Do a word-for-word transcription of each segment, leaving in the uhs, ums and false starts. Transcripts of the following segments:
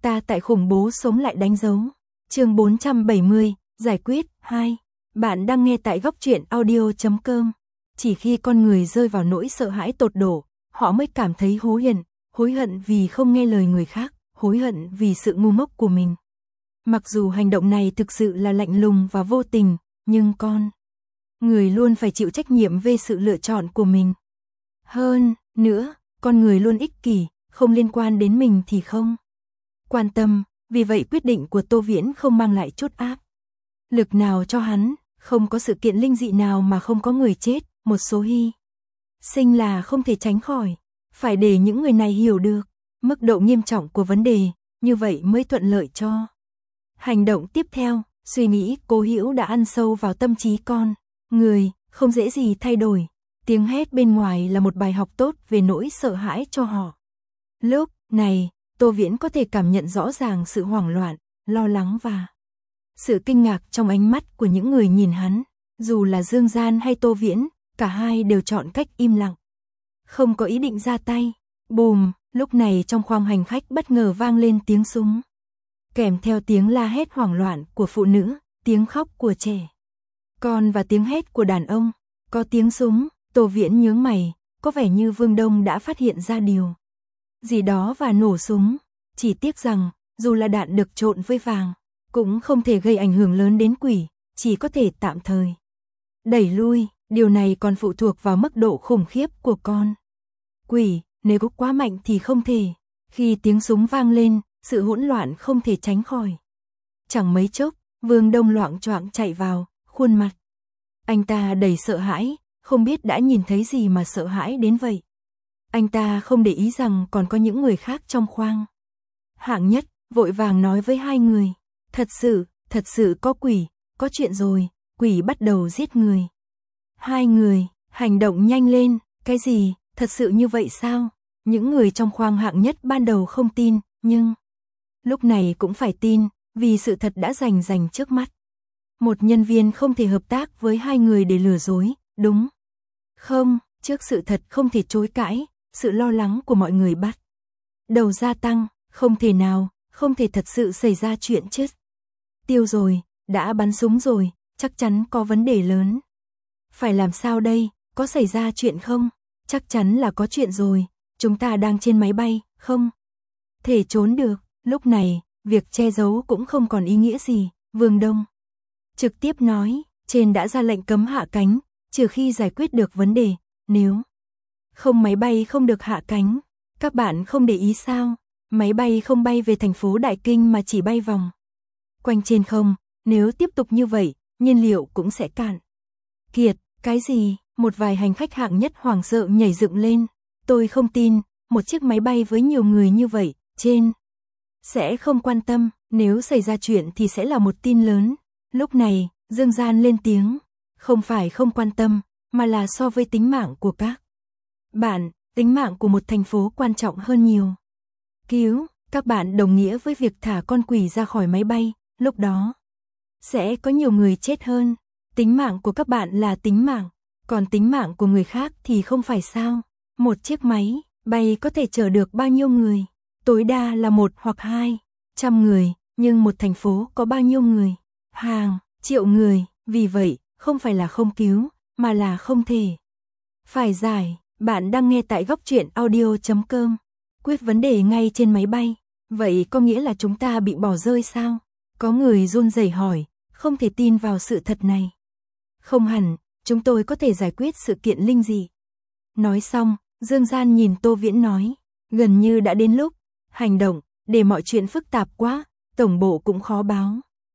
Ta tại khủng bố sống lại đánh dấu. Chương bốn trăm bảy mươi, giải quyết, hai. Bạn đang nghe tại góc truyện audio chấm com. Chỉ khi con người rơi vào nỗi sợ hãi tột độ, họ mới cảm thấy hối hận, hối hận vì không nghe lời người khác, hối hận vì sự ngu ngốc của mình. Mặc dù hành động này thực sự là lạnh lùng và vô tình, nhưng con người luôn phải chịu trách nhiệm về sự lựa chọn của mình. Hơn nữa, con người luôn ích kỷ, không liên quan đến mình thì không quan tâm, vì vậy quyết định của Tô Viễn không mang lại chút áp lực nào cho hắn, không có sự kiện linh dị nào mà không có người chết, một số hy sinh là không thể tránh khỏi, phải để những người này hiểu được mức độ nghiêm trọng của vấn đề, như vậy mới thuận lợi cho hành động tiếp theo. Suy nghĩ Cố Hữu đã ăn sâu vào tâm trí con người, không dễ gì thay đổi. Tiếng hét bên ngoài là một bài học tốt về nỗi sợ hãi cho họ. Lúc này, Tô Viễn có thể cảm nhận rõ ràng sự hoảng loạn, lo lắng và sự kinh ngạc trong ánh mắt của những người nhìn hắn. Dù là Dương Gian hay Tô Viễn, cả hai đều chọn cách im lặng, không có ý định ra tay. Bùm, lúc này trong khoang hành khách bất ngờ vang lên tiếng súng, kèm theo tiếng la hét hoảng loạn của phụ nữ, tiếng khóc của trẻ con và tiếng hét của đàn ông. Có tiếng súng, Tô Viễn nhướng mày, có vẻ như Vương Đông đã phát hiện ra điều gì đó và nổ súng. Chỉ tiếc rằng, dù là đạn được trộn với vàng, cũng không thể gây ảnh hưởng lớn đến quỷ, chỉ có thể tạm thời đẩy lui. Điều này còn phụ thuộc vào mức độ khủng khiếp của con quỷ, nếu có quá mạnh thì không thể. Khi tiếng súng vang lên, sự hỗn loạn không thể tránh khỏi. Chẳng mấy chốc, Vương Đông loạng choạng chạy vào, khuôn mặt anh ta đầy sợ hãi, không biết đã nhìn thấy gì mà sợ hãi đến vậy. Anh ta không để ý rằng còn có những người khác trong khoang hạng nhất, vội vàng nói với hai người, thật sự, thật sự có quỷ, có chuyện rồi, quỷ bắt đầu giết người. Hai người, hành động nhanh lên, cái gì, thật sự như vậy sao? Những người trong khoang hạng nhất ban đầu không tin, nhưng lúc này cũng phải tin, vì sự thật đã rành rành trước mắt. Một nhân viên không thể hợp tác với hai người để lừa dối, đúng không? Trước sự thật không thể chối cãi, sự lo lắng của mọi người bắt đầu gia tăng, không thể nào, không thể thật sự xảy ra chuyện chứ. Tiêu rồi, đã bắn súng rồi, chắc chắn có vấn đề lớn. Phải làm sao đây, có xảy ra chuyện không? Chắc chắn là có chuyện rồi, chúng ta đang trên máy bay, không thể trốn được. Lúc này, việc che giấu cũng không còn ý nghĩa gì. Vương Đông trực tiếp nói, trên đã ra lệnh cấm hạ cánh, trừ khi giải quyết được vấn đề, nếu không máy bay không được hạ cánh. Các bạn không để ý sao? Máy bay không bay về thành phố Đại Kinh mà chỉ bay vòng quanh trên không, nếu tiếp tục như vậy, nhiên liệu cũng sẽ cạn kiệt. Cái gì? Một vài hành khách hạng nhất hoảng sợ nhảy dựng lên. Tôi không tin, một chiếc máy bay với nhiều người như vậy, trên sẽ không quan tâm, nếu xảy ra chuyện thì sẽ là một tin lớn. Lúc này, Dương Gian lên tiếng, không phải không quan tâm, mà là so với tính mạng của các bạn, tính mạng của một thành phố quan trọng hơn nhiều. Cứu, các bạn đồng nghĩa với việc thả con quỷ ra khỏi máy bay, lúc đó sẽ có nhiều người chết hơn. Tính mạng của các bạn là tính mạng, còn tính mạng của người khác thì không phải sao? Một chiếc máy bay có thể chở được bao nhiêu người? Tối đa là một hoặc hai trăm người, nhưng một thành phố có bao nhiêu người? Hàng triệu người, vì vậy, không phải là không cứu, mà là không thể phải giải. Bạn đang nghe tại góc truyện audio chấm com. Quyết vấn đề ngay trên máy bay, vậy có nghĩa là chúng ta bị bỏ rơi sao? Có người run rẩy hỏi, không thể tin vào sự thật này. Không hẳn, chúng tôi có thể giải quyết sự kiện linh dị. Nói xong, Dương Gian nhìn Tô Viễn nói, gần như đã đến lúc hành động, để mọi chuyện phức tạp quá, tổng bộ cũng khó báo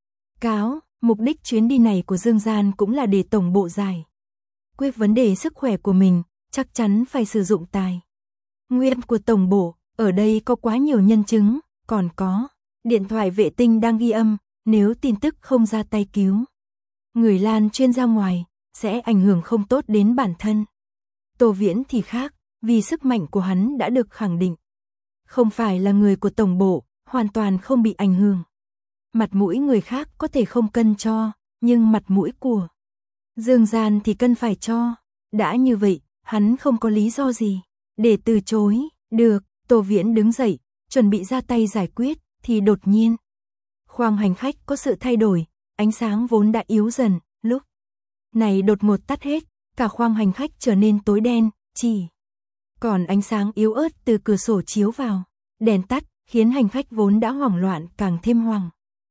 cáo. Mục đích chuyến đi này của Dương Gian cũng là để tổng bộ giải quyết vấn đề sức khỏe của mình, chắc chắn phải sử dụng tài nguyên của tổng bộ. Ở đây có quá nhiều nhân chứng, còn có điện thoại vệ tinh đang ghi âm, nếu tin tức không ra tay cứu người lan truyền ra ngoài, sẽ ảnh hưởng không tốt đến bản thân. Tô Viễn thì khác, vì sức mạnh của hắn đã được khẳng định. Không phải là người của tổng bộ, hoàn toàn không bị ảnh hưởng. Mặt mũi người khác có thể không cân cho, nhưng mặt mũi của Dương Gian thì cân phải cho. Đã như vậy, hắn không có lý do gì để từ chối. Được, Tô Viễn đứng dậy, chuẩn bị ra tay giải quyết, thì đột nhiên, khoang hành khách có sự thay đổi, ánh sáng vốn đã yếu dần, lúc này đột ngột tắt hết, cả khoang hành khách trở nên tối đen, chỉ còn ánh sáng yếu ớt từ cửa sổ chiếu vào. Đèn tắt, khiến hành khách vốn đã hoảng loạn càng thêm hoảng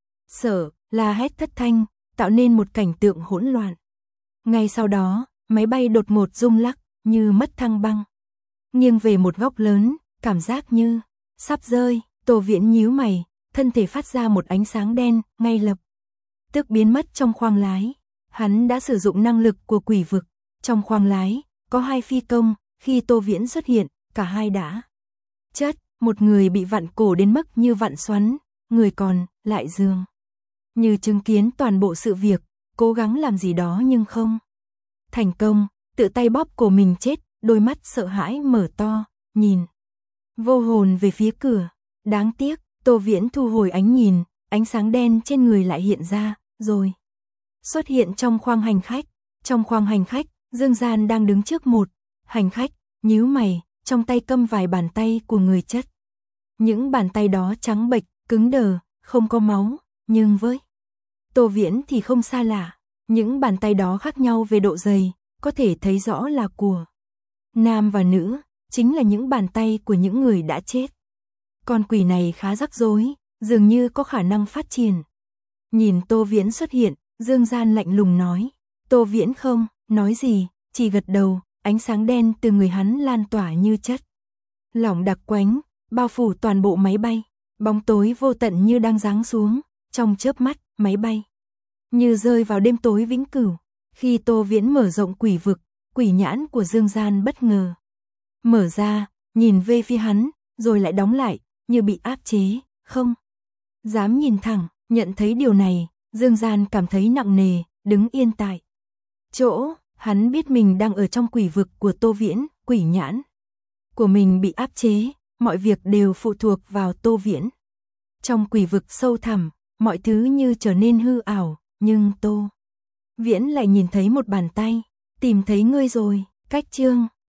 sợ, la hét thất thanh, tạo nên một cảnh tượng hỗn loạn. Ngay sau đó, máy bay đột ngột rung lắc, như mất thăng băng. Nghiêng về một góc lớn, cảm giác như sắp rơi. Tô Viễn nhíu mày, thân thể phát ra một ánh sáng đen, ngay lập tức biến mất trong khoang lái. Hắn đã sử dụng năng lực của quỷ vực. Trong khoang lái, có hai phi công, khi Tô Viễn xuất hiện, cả hai đã chết. Một người bị vặn cổ đến mức như vặn xoắn, người còn lại dường như chứng kiến toàn bộ sự việc, cố gắng làm gì đó nhưng không thành công, tự tay bóp cổ mình chết, đôi mắt sợ hãi mở to, nhìn vô hồn về phía cửa. Đáng tiếc, Tô Viễn thu hồi ánh nhìn, ánh sáng đen trên người lại hiện ra, rồi xuất hiện trong khoang hành khách. Trong khoang hành khách, Dương Gian đang đứng trước một hành khách, nhíu mày, trong tay cầm vài bàn tay của người chất. Những bàn tay đó trắng bệch, cứng đờ, không có máu, nhưng với Tô Viễn thì không xa lạ. Những bàn tay đó khác nhau về độ dày, có thể thấy rõ là của nam và nữ, chính là những bàn tay của những người đã chết. Con quỷ này khá rắc rối, dường như có khả năng phát triển. Nhìn Tô Viễn xuất hiện, Dương Gian lạnh lùng nói. Tô Viễn không nói gì, chỉ gật đầu, ánh sáng đen từ người hắn lan tỏa như chất lỏng đặc quánh, bao phủ toàn bộ máy bay. Bóng tối vô tận như đang giáng xuống, trong chớp mắt, máy bay như rơi vào đêm tối vĩnh cửu. Khi Tô Viễn mở rộng quỷ vực, quỷ nhãn của Dương Gian bất ngờ mở ra, nhìn về phía hắn, rồi lại đóng lại, như bị áp chế, không dám nhìn thẳng. Nhận thấy điều này, Dương Gian cảm thấy nặng nề, đứng yên tại chỗ. Hắn biết mình đang ở trong quỷ vực của Tô Viễn, quỷ nhãn của mình bị áp chế, mọi việc đều phụ thuộc vào Tô Viễn. Trong quỷ vực sâu thẳm, mọi thứ như trở nên hư ảo, nhưng Tô Viễn lại nhìn thấy một bàn tay. Tìm thấy ngươi rồi. Cách chương